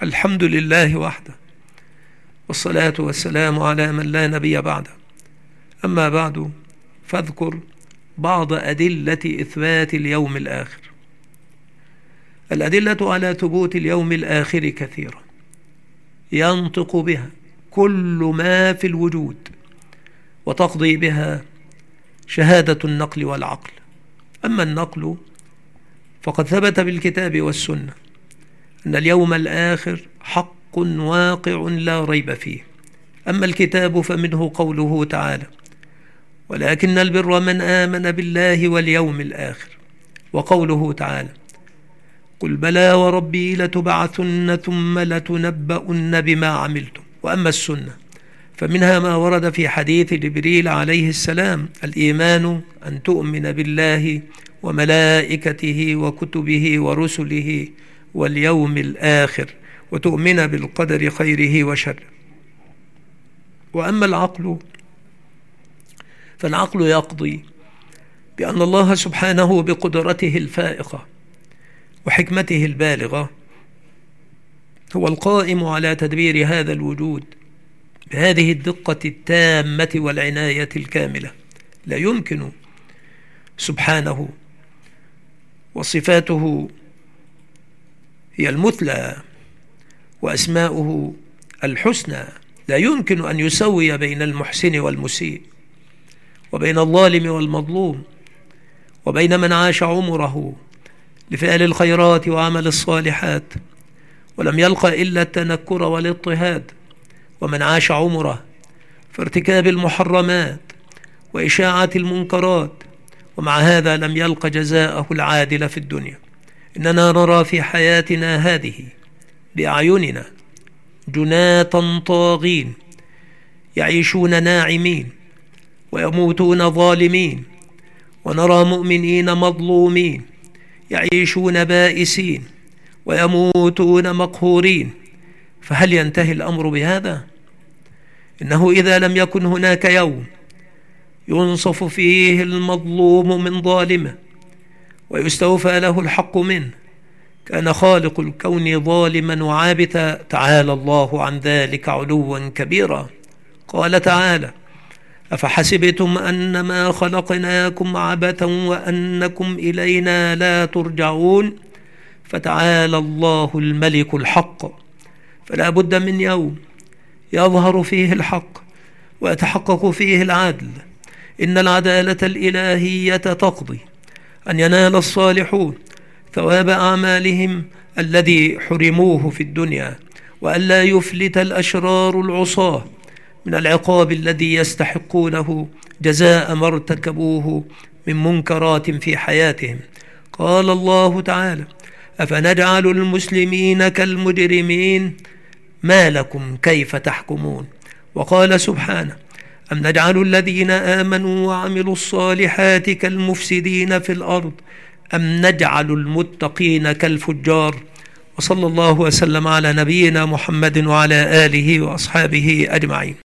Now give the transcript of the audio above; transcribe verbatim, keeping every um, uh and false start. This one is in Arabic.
الحمد لله وحده، والصلاة والسلام على من لا نبي بعده. أما بعد، فاذكر بعض أدلة إثبات اليوم الآخر. الأدلة على ثبوت اليوم الآخر كثيرة، ينطق بها كل ما في الوجود، وتقضي بها شهادة النقل والعقل. أما النقل فقد ثبت بالكتاب والسنة أن اليوم الآخر حق واقع لا ريب فيه. أما الكتاب فمنه قوله تعالى: ولكن البر من آمن بالله واليوم الآخر، وقوله تعالى: قل بلى وربي لتبعثن ثم لتنبؤن بما عملتم. وأما السنة فمنها ما ورد في حديث جبريل عليه السلام: الإيمان أن تؤمن بالله وملائكته وكتبه ورسله واليوم الآخر، وتؤمن بالقدر خيره وشره. وأما العقل فالعقل يقضي بأن الله سبحانه بقدرته الفائقة وحكمته البالغة هو القائم على تدبير هذا الوجود بهذه الدقة التامة والعناية الكاملة. لا يمكن سبحانه، وصفاته هي المثلى وأسماؤه الحسنى، لا يمكن أن يسوي بين المحسن والمسيء، وبين الظالم والمظلوم، وبين من عاش عمره لفعل الخيرات وعمل الصالحات ولم يلق إلا التنكر والاضطهاد، ومن عاش عمره في ارتكاب المحرمات وإشاعة المنكرات ومع هذا لم يلق جزاءه العادل في الدنيا. إننا نرى في حياتنا هذه بأعيننا جناة طاغين يعيشون ناعمين ويموتون ظالمين، ونرى مؤمنين مظلومين يعيشون بائسين ويموتون مقهورين. فهل ينتهي الأمر بهذا؟ إنه إذا لم يكن هناك يوم ينصف فيه المظلوم من ظالمه ويستوفى له الحق منه كان خالق الكون ظالما وعابثا، تعالى الله عن ذلك علوا كبيرا. قال تعالى: أفحسبتم أنما خلقناكم عبثا وأنكم إلينا لا ترجعون، فتعالى الله الملك الحق. فلا بد من يوم يظهر فيه الحق ويتحقق فيه العدل. إن العدالة الإلهية تقضي أن ينال الصالحون ثواب أعمالهم الذي حرموه في الدنيا، وأن لا يفلت الأشرار العصاة من العقاب الذي يستحقونه جزاء ما ارتكبوه من منكرات في حياتهم. قال الله تعالى: أفنجعل المسلمين كالمجرمين ما لكم كيف تحكمون. وقال سبحانه: أم نجعل الذين آمنوا وعملوا الصالحات كالمفسدين في الأرض أم نجعل المتقين كالفجار. وصلى الله وسلم على نبينا محمد وعلى آله وأصحابه أجمعين.